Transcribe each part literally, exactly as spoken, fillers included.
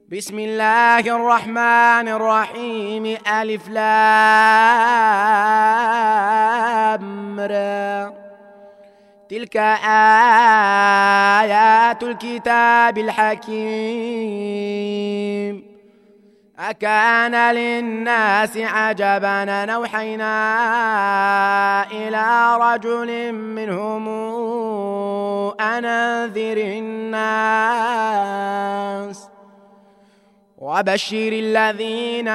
بسم الله الرحمن الرحيم. ألف لام را. تلك آيات الكتاب الحكيم. أكان للناس عجبا أن أوحينا إلى رجل منهم أن أنذر الناس وبشر الذين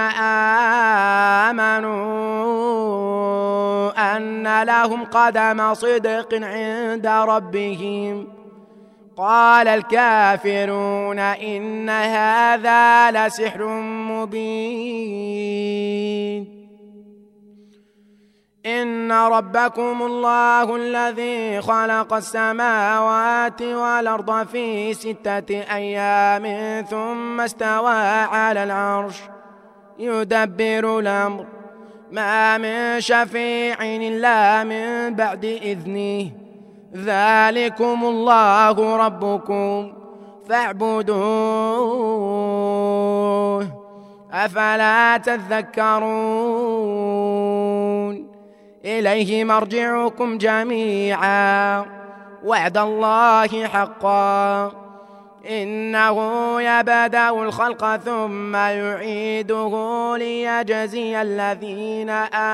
آمنوا أن لهم قدم صدق عند ربهم. قال الكافرون إن هذا لسحر مبين. إن ربكم الله الذي خلق السماوات والأرض في ستة أيام ثم استوى على العرش يدبر الأمر ما من شفيع إلا من بعد إذنه. ذلكم الله ربكم فاعبدوه أفلا تذكرون. إليه مرجعكم جميعا وعد الله حقا إنه يبدأ الخلق ثم يعيده ليجزي الذين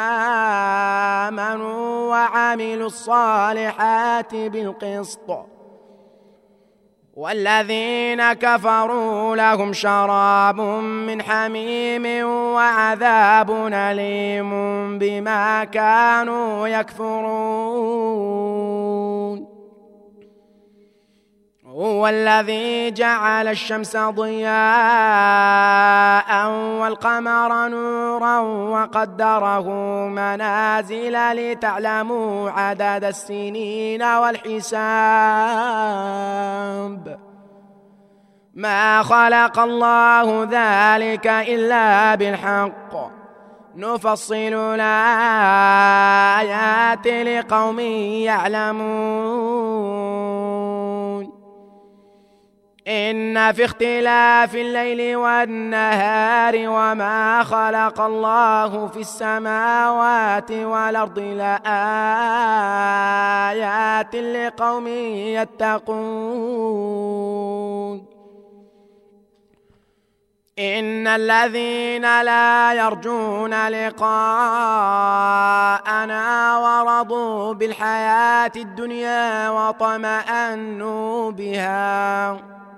آمنوا وعملوا الصالحات بالقسط والذين كفروا لهم شراب من حميم وعذاب أليم بما كانوا يكفرون. هو الذي جعل الشمس ضياء والقمر نورا وقدره منازل لتعلموا عدد السنين والحساب. ما خلق الله ذلك إلا بالحق نفصل الآيات لقوم يعلمون. إن في اختلاف الليل والنهار وما خلق الله في السماوات والأرض لآيات لقوم يتقون. إن الذين لا يرجون لقاءنا ورضوا بالحياة الدنيا وطمأنوا بها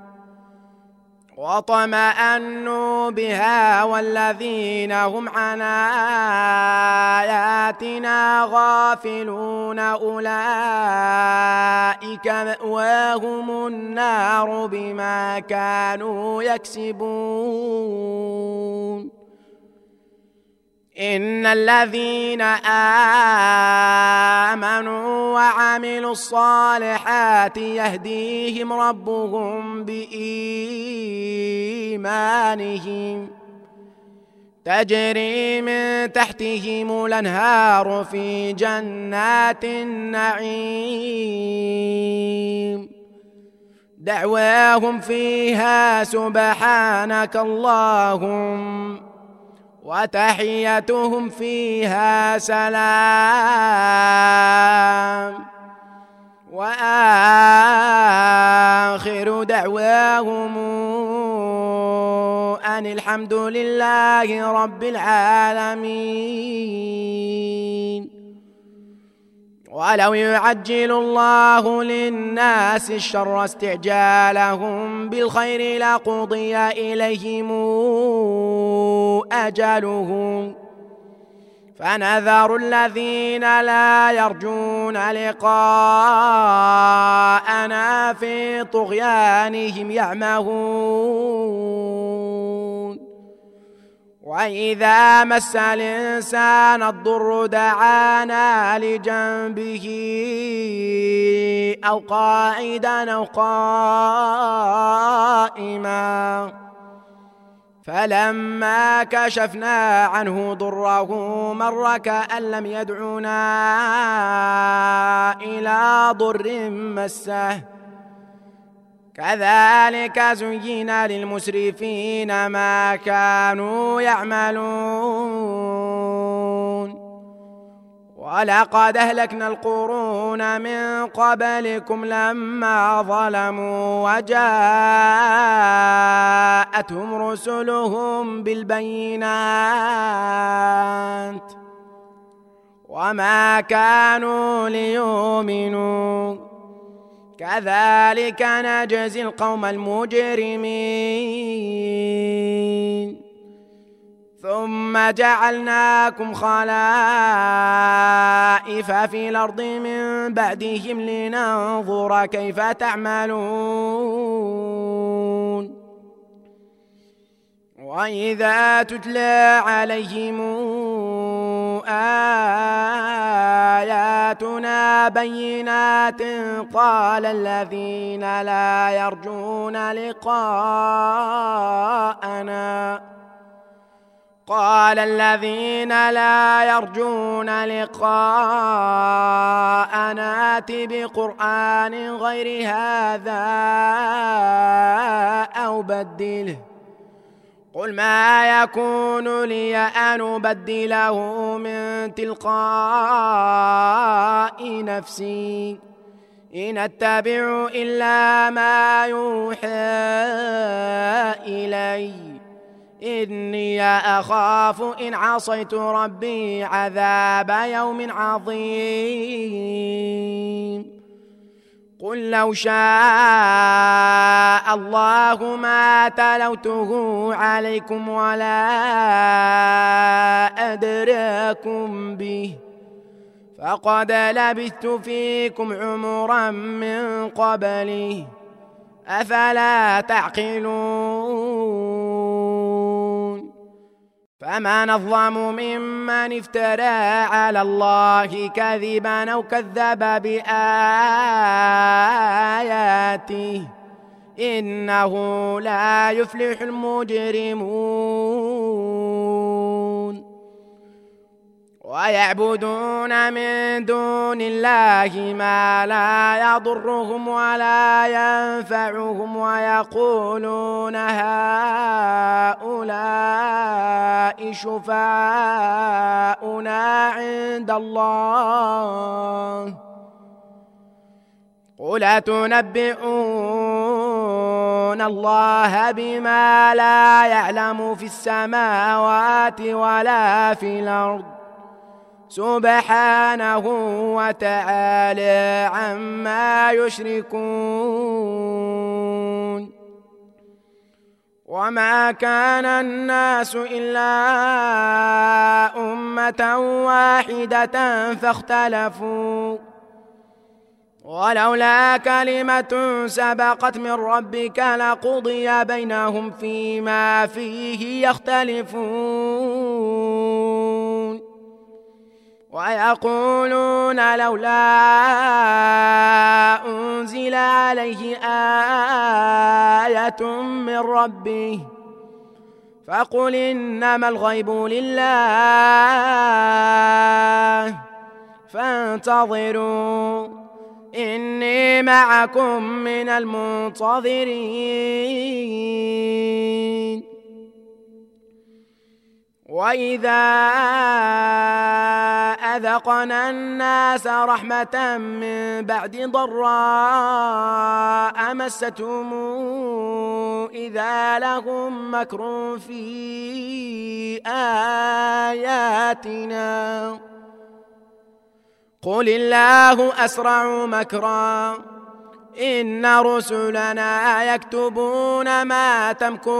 وطمأنوا بها والذين هم عن آياتنا غافلون أولئك مأواهم النار بما كانوا يكسبون. إن الذين آمنوا وعملوا الصالحات يهديهم ربهم بإيمانهم تجري من تحتهم الأنهار في جنات النعيم دعواهم فيها سبحانك اللهم وتحيتهم فيها سلام وآخر دعواهم أن الحمد لله رب العالمين. ولو يعجل الله للناس الشر استعجالهم بالخير لقضي إليهم أجلهم فنذر الذين لا يرجون لقاءنا في طغيانهم يعمهون. وإذا مس الإنسان الضر دعانا لجنبه أو قاعدا أو قائما فلما كشفنا عنه ضره مر كأن لم يدعنا إلى ضر مسه كذلك زين للمسرفين ما كانوا يعملون ولقد أهلكنا القرون من قبلكم لما ظلموا وجاءتهم رسلهم بالبينات وما كانوا ليؤمنوا كذلك نجزي القوم المجرمين ثم جعلناكم خلائف في الأرض من بعدهم لننظر كيف تعملون وإذا تتلى عليهم آياتنا بينات قال الذين لا يرجون لقاءنا قال الذين لا يرجون لقاءنا ائت بقرآن غير هذا أو بدله قل ما يكون لي أن أبدله من تلقاء نفسي إن أتبع إلا ما يوحى إلي إني أخاف إن عصيت ربي عذاب يوم عظيم قل لو شاء الله ما تلوته عليكم ولا أدراكم به فقد لبثت فيكم عمرا من قبله أفلا تعقلون فمن أظلم ممن افترى على الله كذبا أو كذب بآياته إنه لا يفلح المجرمون ويعبدون من دون الله ما لا يضرهم ولا ينفعهم ويقولون هؤلاء شفعاؤنا عند الله قل أتنبئون الله بما لا يعلم في السماوات ولا في الأرض سبحانه وتعالى عما يشركون وما كان الناس إلا أمة واحدة فاختلفوا ولولا كلمة سبقت من ربك لقضي بينهم فيما فيه يختلفون ويقولون لولا أنزل عليه آية من ربه فقل إنما الغيب لله فانتظروا إني معكم من المنتظرين وإذا أذقنا الناس رحمة من بعد ضراء مستهم إذا لهم مكر في آياتنا قل الله أسرع مكرا إن رسلنا يكتبون ما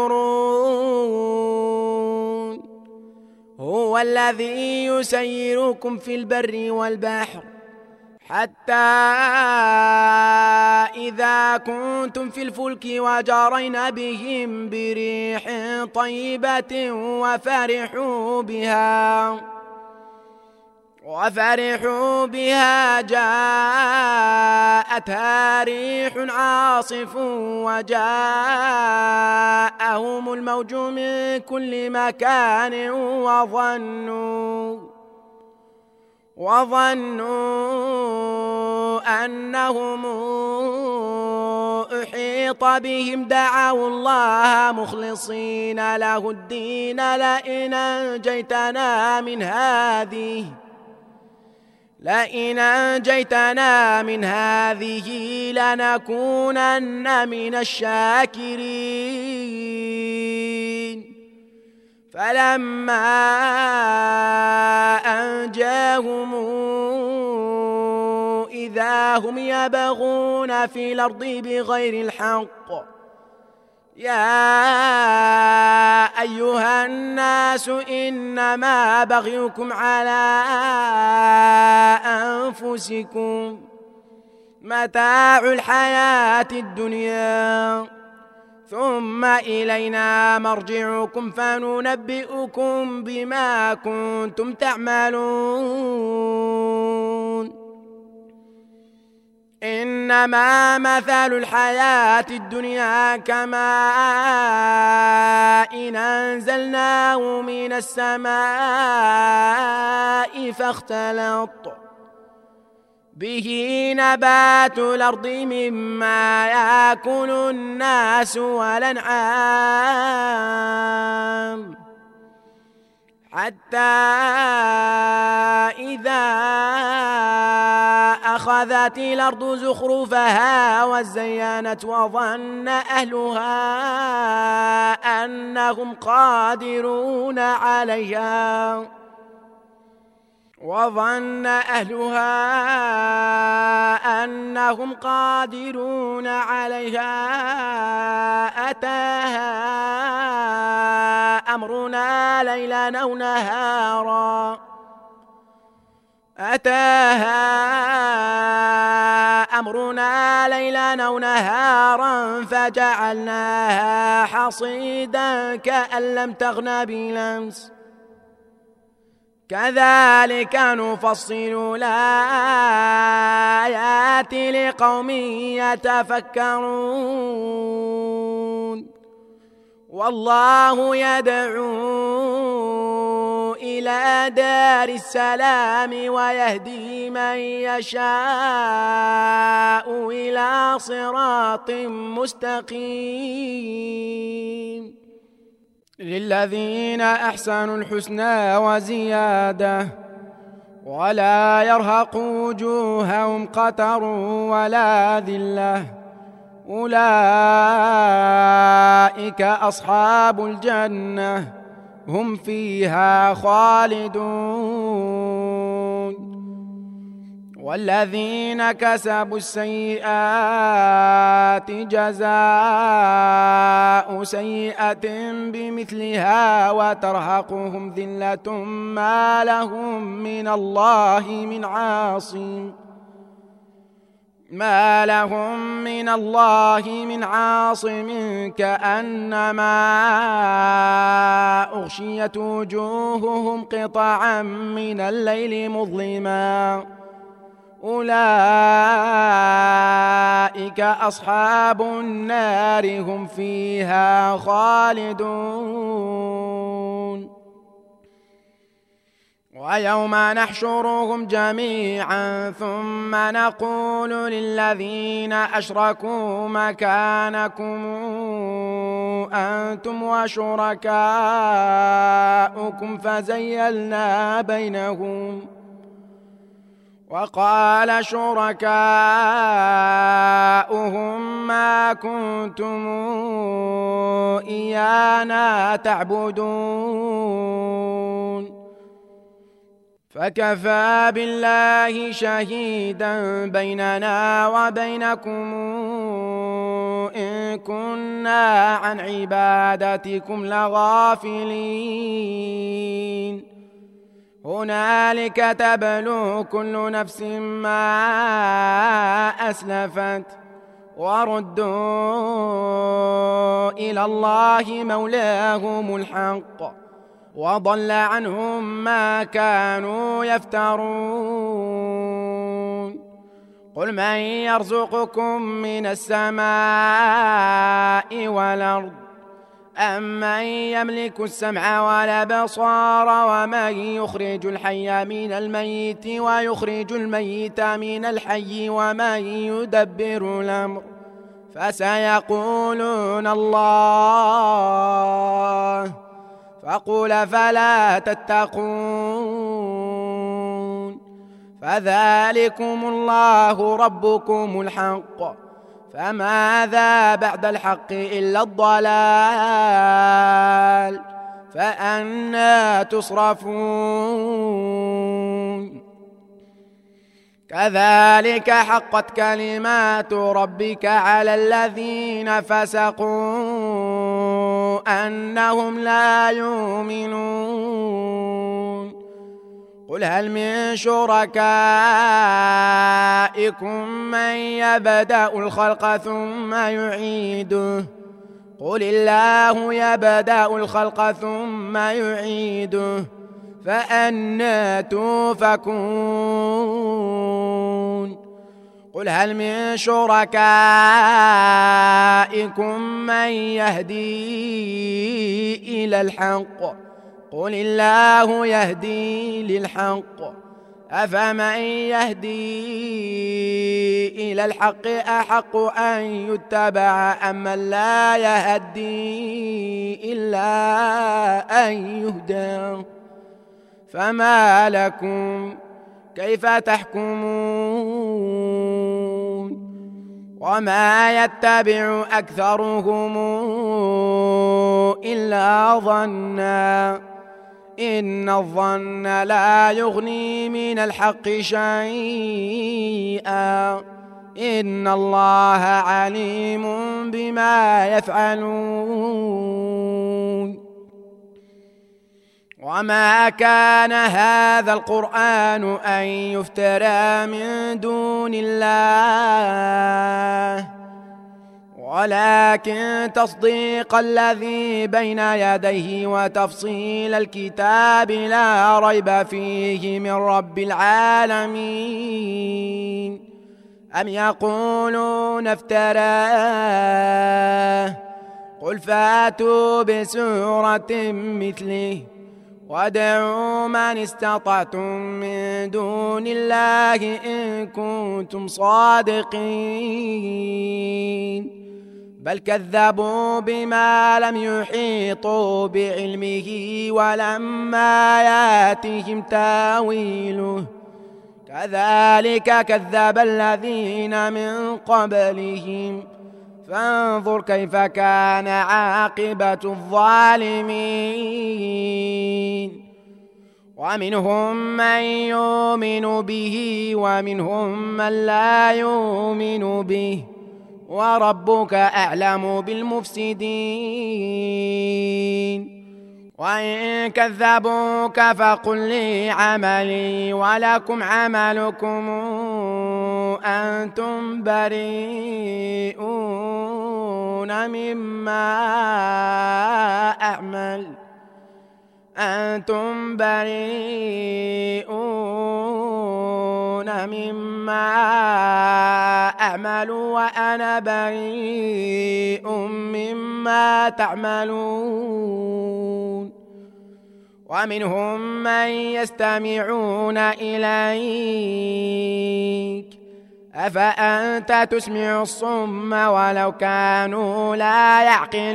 تمكرون هو الذي يسيركم في البر والبحر حتى إذا كنتم في الفلك وجرين بهم بريح طيبة وفرحوا بها وفرحوا بها جاءتها ريح عاصف وجاءهم الموج من كل مكان وظنوا وظنوا أنهم أحيط أحيط بهم دعوا الله مخلصين له الدين لئن أنجيتنا من هذه لئن أنجيتنا من هذه لنكونن من الشاكرين فلما أنجاهم إذا هم يبغون في الأرض بغير الحق يا أيها الناس إنما بغيكم على أنفسكم متاع الحياة الدنيا ثم إلينا مرجعكم فننبئكم بما كنتم تعملون إنما مثل الحياة الدنيا كماء إن أنزلناه من السماء فاختلط به نبات الأرض مما يأكل الناس والأنعام حتى إذا أخذت الأرض زخرفها وزينت وظن أهلها أنهم قادرون عليها وظن أهلها أنهم قادرون عليها أتاها أمرنا ليلا أو نهارا أتاها أمرنا ليلا أو نهارا فجعلناها حصيدا كأن لم تغن بالأمس كذلك نفصل الآيات لقوم يتفكرون والله يدعو إلى دار السلام ويهدي من يشاء إلى صراط مستقيم للذين أحسنوا الحسنى وزيادة ولا يرهق وجوههم قتر ولا ذلة أولئك أصحاب الجنة هم فيها خالدون والذين كسبوا السيئات جزاء سيئة بمثلها وترهقهم ذلة ما لهم من الله من عاصم ما لهم من الله من عاصم كأنما أغشيت وجوههم قطعا من الليل مظلما أولئك أصحاب النار هم فيها خالدون ويوم نحشرهم جميعا ثم نقول للذين أشركوا مكانكم أنتم وشركاؤكم فزيلنا بينهم وقال شركاؤهم ما كنتم إيانا تعبدون فكفى بالله شهيدا بيننا وبينكم إن كنا عن عبادتكم لغافلين هنالك تبلو كل نفس ما أسلفت وردوا إلى الله مولاهم الحق وضل عنهم ما كانوا يفترون قل من يرزقكم من السماء والأرض أمن يملك السمع والأبصار ومن يخرج الحي من الميت ويخرج الميت من الحي ومن يدبر الأمر فسيقولون الله فقل فلا تتقون فذلكم الله ربكم الحق فماذا بعد الحق إلا الضلال فأنى تصرفون كذلك حقت كلمات ربك على الذين فسقوا أنهم لا يؤمنون قل هل من شركائكم من يبدأ الخلق ثم يعيده قل الله يبدأ الخلق ثم يعيده فأنى توفكون قل هل من شركائكم من يهدي إلى الحق قل الله يهدي للحق أفمن يهدي إلى الحق أحق أن يتبع أمن لا يهدي إلا أن يهدى فما لكم كيف تحكمون وما يتبع أكثرهم إلا ظنا إن الظن لا يغني من الحق شيئا إن الله عليم بما يفعلون وما كان هذا القرآن أن يفترى من دون الله ولكن تصديق الذي بين يديه وتفصيل الكتاب لا ريب فيه من رب العالمين أم يقولون افتراه قل فاتوا بسورة مثله وادعوا من استطعتم من دون الله إن كنتم صادقين بل كذبوا بما لم يحيطوا بعلمه ولما ياتهم تاويله كذلك كذب الذين من قبلهم فانظر كيف كان عاقبة الظالمين ومنهم من يؤمن به ومنهم من لا يؤمن به وربك أعلم بالمفسدين وإن كذبوك فقل لي عملي ولكم عملكم أنتم بريئون مما أعمل أنتم بريئون مما أعمل وأنا بريء مما تعملون ومنهم من يستمعون إليك أفأنت تسمع الصم ولو كانوا لا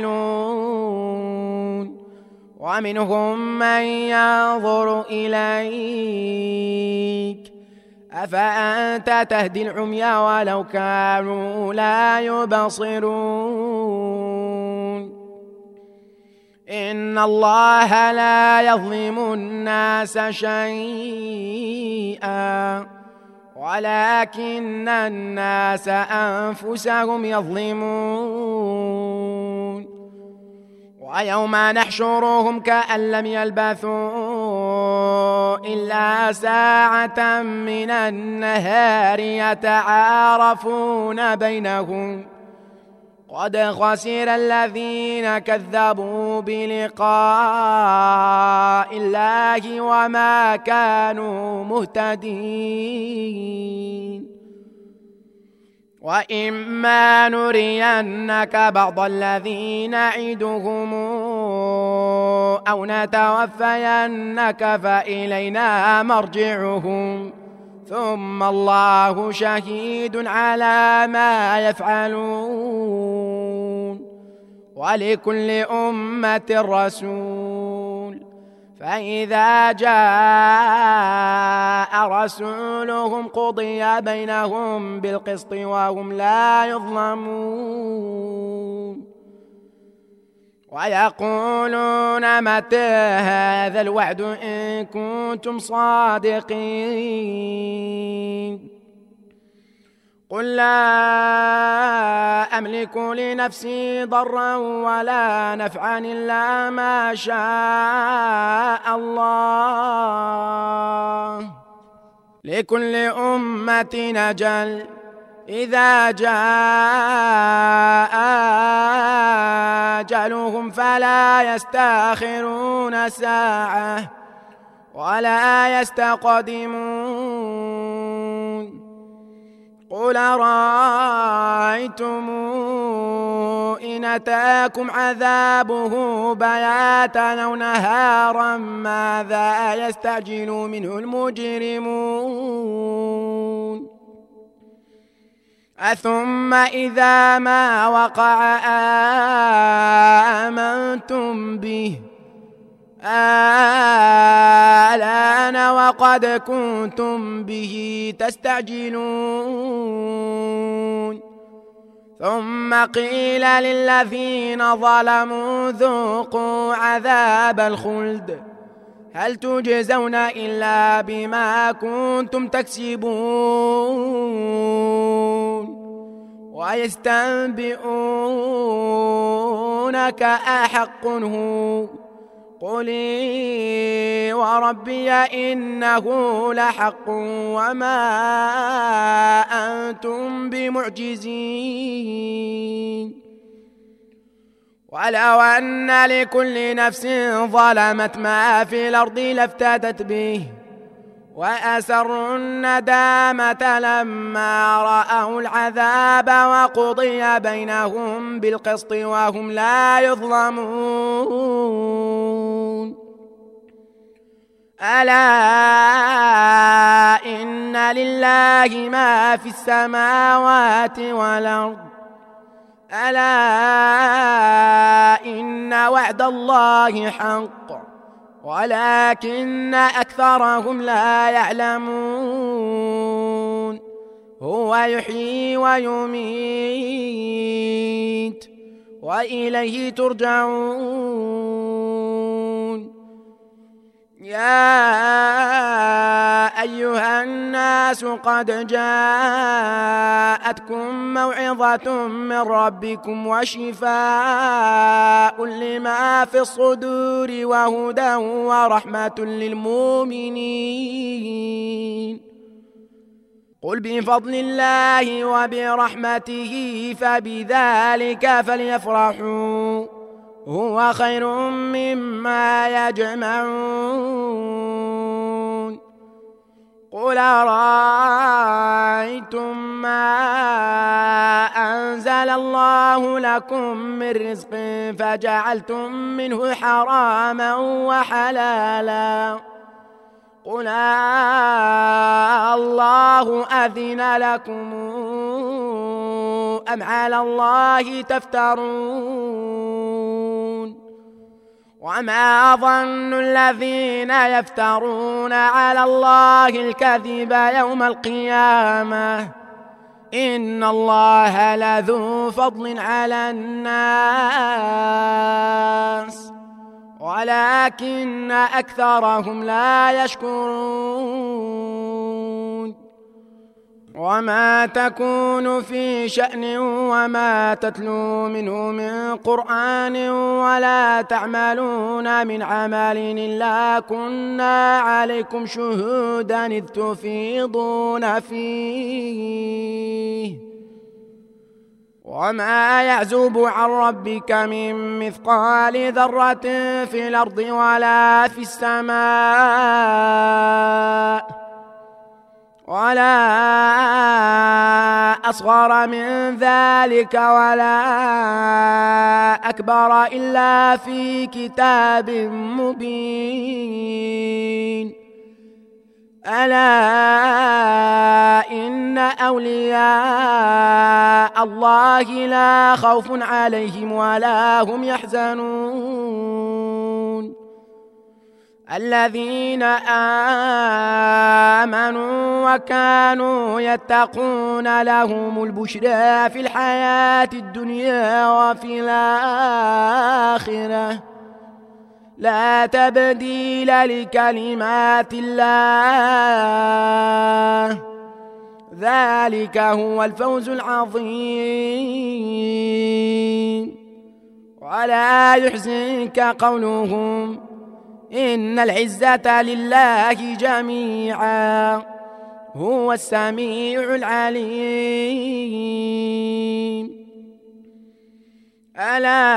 يعقلون ومنهم من ينظر إليك أفأنت تهدي العمي ولو كانوا لا يبصرون إن الله لا يظلم الناس شيئا ولكن الناس أنفسهم يظلمون ويوم نحشرهم كأن لم يلبثوا إلا ساعة من النهار يتعارفون بينهم قد خسر الذين كذبوا بلقاء الله وما كانوا مهتدين وإما نرينك بعض الذين نعدهم أو نتوفينك فإلينا مرجعهم ثم الله شهيد على ما يفعلون، ولكل أمة رسول، فإذا جاء رسولهم قضي بينهم بالقسط وهم لا يظلمون. ويقولون متى هذا الوعد إن كنتم صادقين؟ قل لا أملك لنفسي ضرا ولا نفعا إلا ما شاء الله، لكل أمة أجل، إذا جاء أجلهم فلا يستأخرون ساعة ولا يستقدمون. قل أرأيتم إن أتاكم عذابه بياتا أو نهارا ماذا يستعجل منه المجرمون؟ أثم إذا ما وقع آمنتم به الآن وقد كنتم به تستعجلون. ثم قيل للذين ظلموا ذوقوا عذاب الخلد هل تجزون إلا بما كنتم تكسبون. ويستنبئونك أحق هو؟ قل وربي إنه لحق وما أنتم بمعجزين. ولو أن لكل نفس ظلمت ما في الأرض لافتدت به وأسروا الندامة لما رأوا العذاب وقضي بينهم بالقسط وهم لا يظلمون. ألا إن لله ما في السماوات والأرض، ألا إن وعد الله حق ولكن أكثرهم لا يعلمون. هو يحيي ويميت وإليه ترجعون. يا أيها الناس قد جاءتكم موعظة من ربكم وشفاء لما في الصدور وهدى ورحمة للمؤمنين. قل بفضل الله وبرحمته فبذلك فليفرحوا هو خير مما يجمعون. قل أرأيتم ما أنزل الله لكم من رزق فجعلتم منه حراما وحلالا قل الله أذن لكم أم على الله تفترون. وما ظن الذين يفترون على الله الكذب يوم القيامة إن الله لذو فضل على الناس ولكن أكثرهم لا يشكرون. وما تكون في شأن وما تتلو منه من قرآن ولا تعملون من عمل إلا كنا عليكم شهودا إذ تفيضون فيه. وما يعزب عن ربك من مثقال ذرة في الأرض ولا في السماء ولا أصغر من ذلك ولا أكبر إلا في كتاب مبين. ألا إن أولياء الله لا خوف عليهم ولا هم يحزنون الذين آمنوا وكانوا يتقون لهم البشرى في الحياة الدنيا وفي الآخرة لا تبديل لكلمات الله ذلك هو الفوز العظيم. ولا يحزنك قولهم إن العزة لله جميعا هو السميع العليم. ألا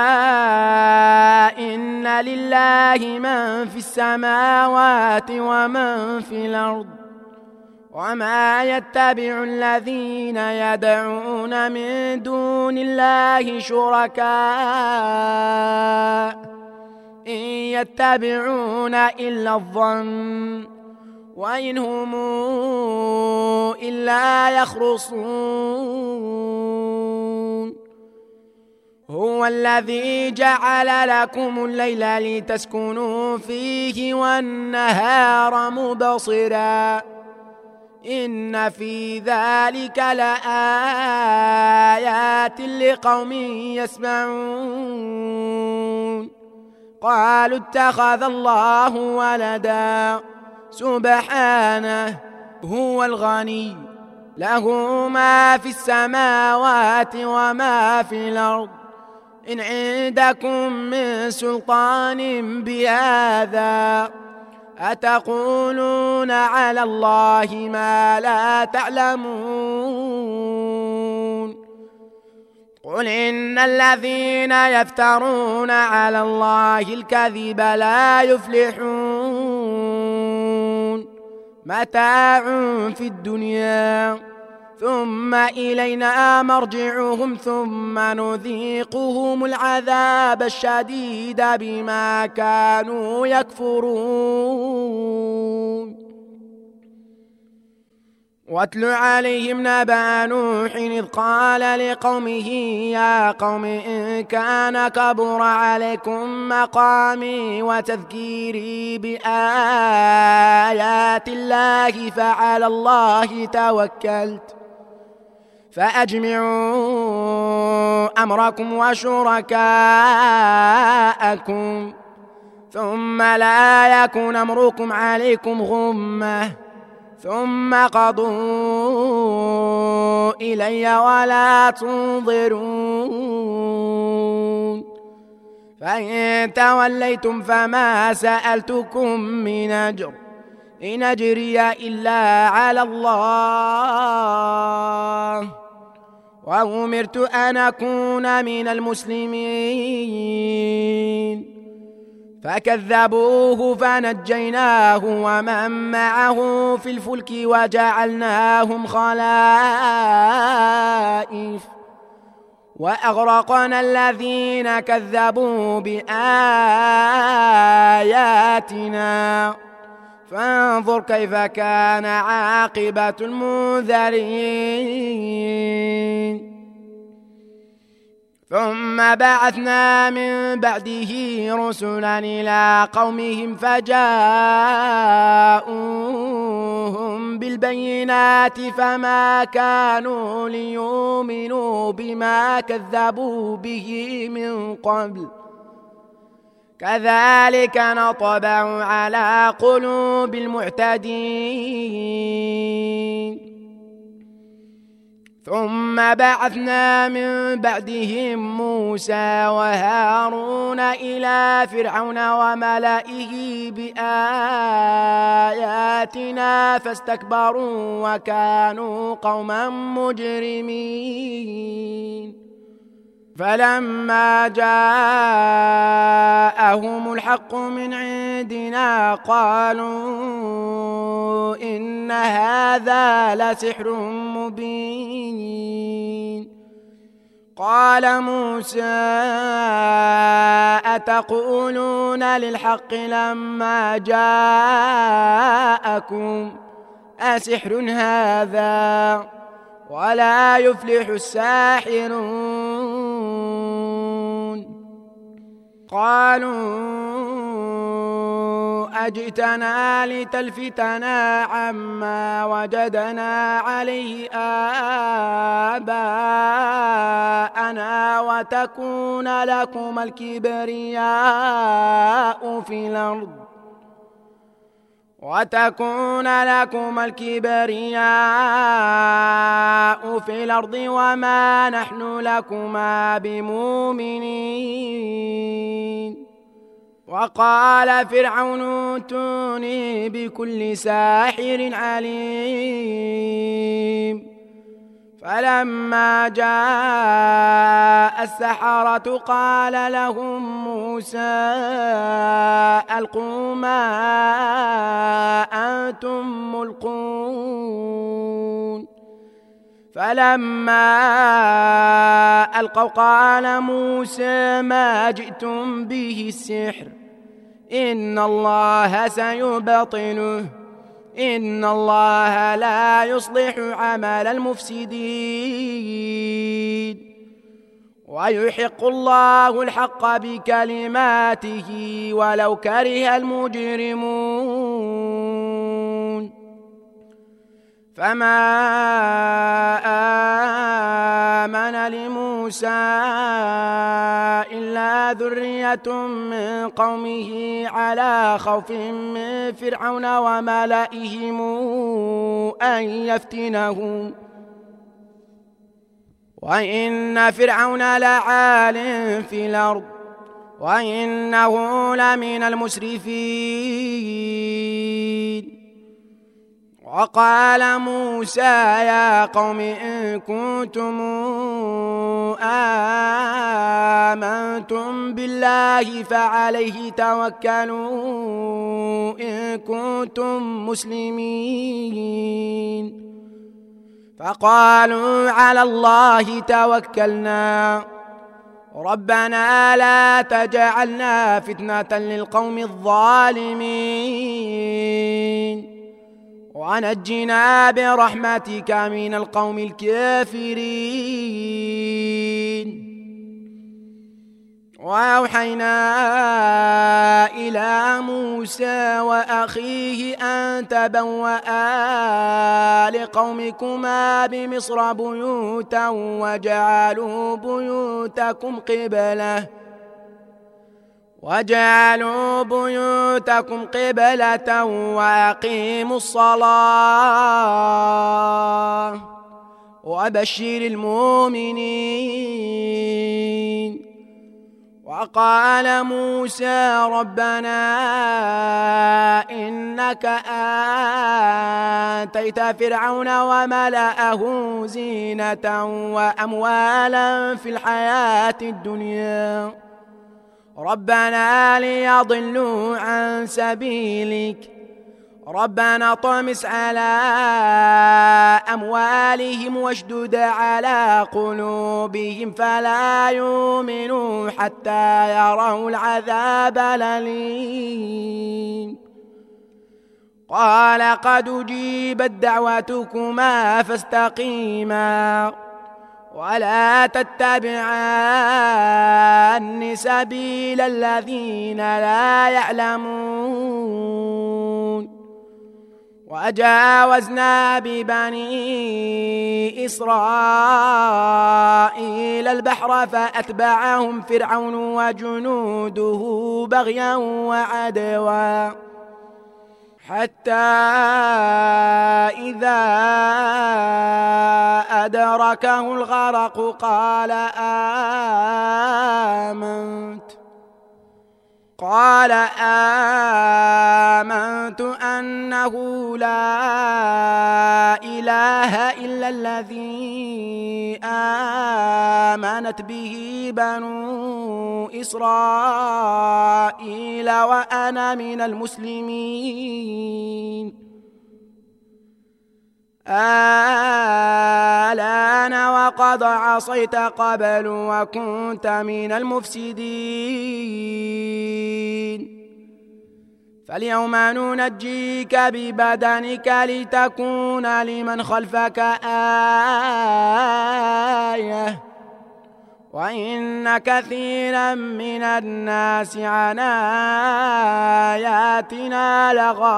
إن لله من في السماوات ومن في الأرض وما يتبع الذين يدعون من دون الله شركاء إن يتبعون إلا الظن وإن هم إلا يخرصون. هو الذي جعل لكم الليل لتسكنوا فيه والنهار مبصرا إن في ذلك لآيات لقوم يسمعون. قالوا اتخذ الله ولدا سبحانه هو الغني له ما في السماوات وما في الأرض إن عندكم من سلطان بهذا أتقولون على الله ما لا تعلمون. قل إن الذين يفترون على الله الكذب لا يفلحون متاع في الدنيا ثم إلينا مرجعهم ثم نذيقهم العذاب الشديد بما كانوا يكفرون. واتل عليهم نبأ نوح إذ قال لقومه يا قوم إن كان كبر عليكم مقامي وتذكيري بآيات الله فعلى الله توكلت فأجمعوا أمركم وشركاءكم ثم لا يكن أمركم عليكم غمة ثم قضوا إلي ولا تنظرون. فإن توليتم فما سألتكم من أجر إن أجري إلا على الله وأمرت أن أكون من المسلمين. فكذبوه فنجيناه ومن معه في الفلك وجعلناهم خلائف وأغرقنا الذين كذبوا بآياتنا فانظر كيف كان عاقبة المنذرين. ثم بعثنا من بعده رسلا إلى قومهم فجاءوهم بالبينات فما كانوا ليؤمنوا بما كذبوا به من قبل كذلك نطبع على قلوب المعتدين. ثم بعثنا من بعدهم موسى وهارون إلى فرعون وملئه بآياتنا فاستكبروا وكانوا قوما مجرمين. فلما جاءهم الحق من عندنا قالوا إن هذا لسحر مبين. قال موسى أتقولون للحق لما جاءكم أسحر هذا ولا يفلح الساحرون قالوا أجئتنا لتلفتنا عما وجدنا عليه آباءنا وتكون لكم الكبرياء في الأرض وتكون لكم الكبرياء في الأرض وما نحن لكما بمؤمنين وقال فرعون ائتوني بكل ساحر عليم فلما جاء السحرة قال لهم موسى ألقوا ما أنتم ملقون فلما ألقوا قال موسى ما جئتم به السحر إن الله سيبطله إن الله لا يصلح عمل المفسدين ويحق الله الحق بكلماته ولو كره المجرمون فما آمن لموسى إلا ذرية من قومه على خوف من فرعون وملئهم أن يفتنهم وإن فرعون لعال في الأرض وإنه لمن المسرفين وقال موسى يا قوم إن كنتم آمنتم بالله فعليه توكلوا إن كنتم مسلمين فقالوا على الله توكلنا ربنا لا تجعلنا فتنة للقوم الظالمين ونجنا برحمتك من القوم الكافرين وأوحينا إلى موسى وأخيه أن تبوأ لقومكما بمصر بيوتا وجعلوا بيوتكم قبلة وجعلوا بيوتكم قبلة وأقيموا الصلاة وبشر المؤمنين وقال موسى ربنا إنك آتيت فرعون وملأه زينة وأموالا في الحياة الدنيا ربنا ليضلوا عن سبيلك ربنا طمس على أموالهم واشدد على قلوبهم فلا يؤمنوا حتى يروا العذاب الأليم قال قد أجيبت دعوتكما فاستقيما ولا تتبعان سبيل الذين لا يعلمون وجاوزنا ببني إسرائيل البحر فأتبعهم فرعون وجنوده بغيا وعدوا حتى إذا أدركه الغرق قال آمنت قال آمنت أنه لا إله إلا الذي آمنت به بنو إسرائيل وأنا من المسلمين الآن وقد عصيت قبل وكنت من المفسدين فاليوم ننجيك ببدنك لتكون لمن خلفك آية وإن كثيرا من الناس عن آياتنا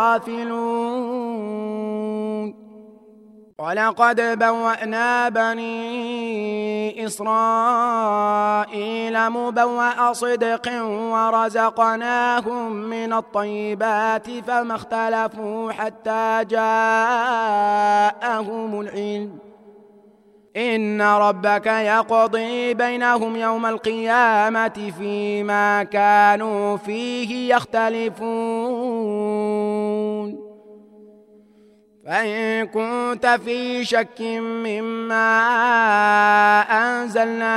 لغافلون ولقد بوأنا بني إسرائيل مبوأ صدق ورزقناهم من الطيبات فما اختلفوا حتى جاءهم العلم إن ربك يقضي بينهم يوم القيامة فيما كانوا فيه يختلفون فإن كنت في شك مما أنزلنا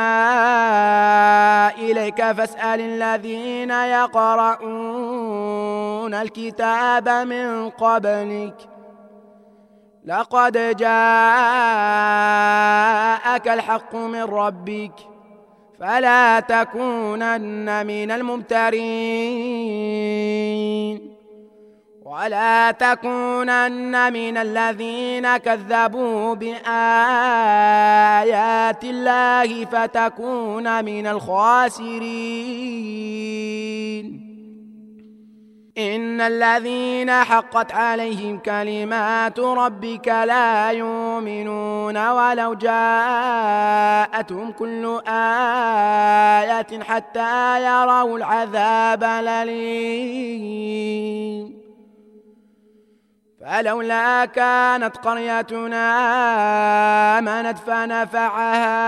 إليك فاسأل الذين يقرؤون الكتاب من قبلك لقد جاءك الحق من ربك فلا تكونن من الممترين ولا تكونن من الذين كذبوا بآيات الله فتكون من الخاسرين إن الذين حقت عليهم كلمات ربك لا يؤمنون ولو جاءتهم كل آية حتى يروا العذاب الأليم فلولا كانت قريتنا آمنت فنفعها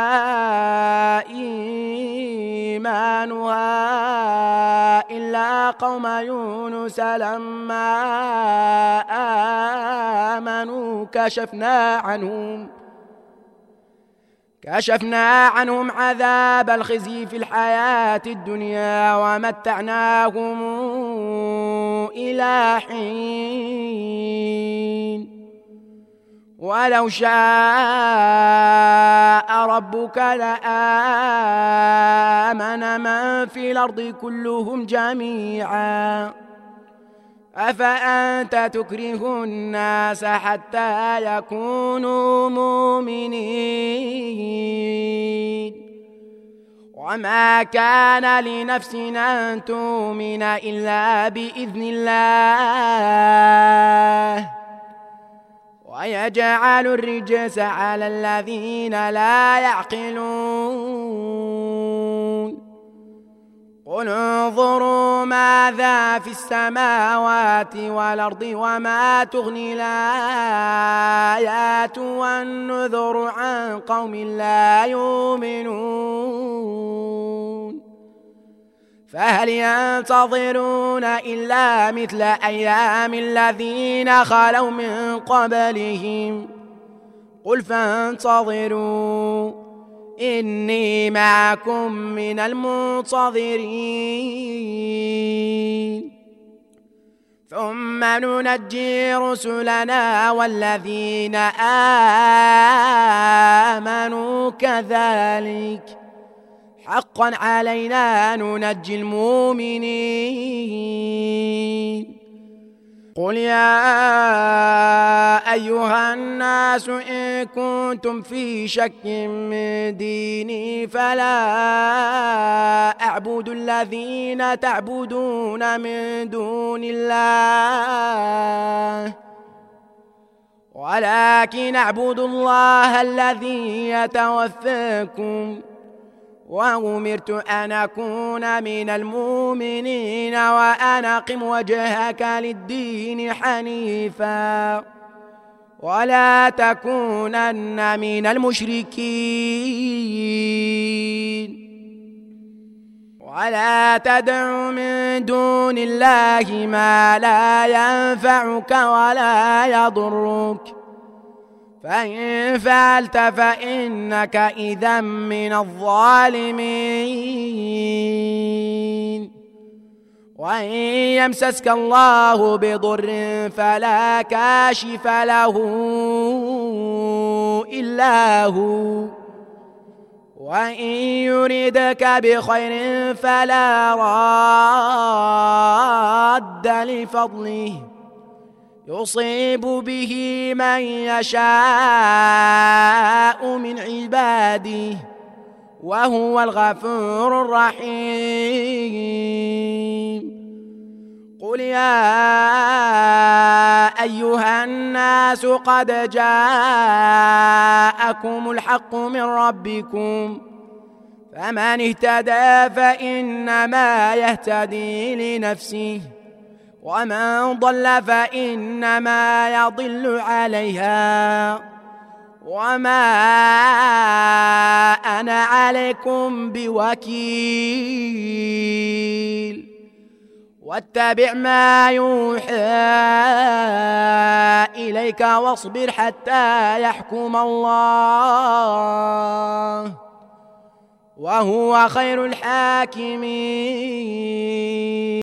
إيمانها إلا قوم يونس لما آمنوا كشفنا عنهم كشفنا عنهم عذاب الخزي في الحياة الدنيا ومتعناهم إلى حين ولو شاء ربك لآمن من في الأرض كلهم جميعا أفأنت تكره الناس حتى يكونوا مؤمنين وما كان لنفس أن تؤمن إلا بإذن الله ويجعل الرجس على الذين لا يعقلون قل انظروا ماذا في السماوات والأرض وما تغني الآيات والنذر عن قوم لا يؤمنون فهل ينتظرون إلا مثل أيام الذين خلوا من قبلهم قل فانتظروا إني معكم من المنتظرين ثم ننجي رسلنا والذين آمنوا كذلك حقا علينا ننجي المؤمنين قل يا أيها الناس إن كنتم في شك من ديني فلا أعبد الذين تعبدون من دون الله ولكن أعبد الله الذي يتوفاكم وأمرت أن أكون من المؤمنين وأن أقم وجهك للدين حنيفا ولا تكونن من المشركين ولا تدع من دون الله ما لا ينفعك ولا يضرك فإن فعلت فإنك إذا من الظالمين وإن يمسسك الله بضر فلا كاشف له إلا هو، وإن يردك بخير فلا راد لفضله يصيب به من يشاء من عباده وهو الغفور الرحيم. قل يا أيها الناس قد جاءكم الحق من ربكم، فمن اهتدى فإنما يهتدي لنفسه، ومن ضل فإنما يضل عليها، وما أنا عليكم بوكيل. واتبع ما يوحى إليك واصبر حتى يحكم الله وهو خير الحاكمين.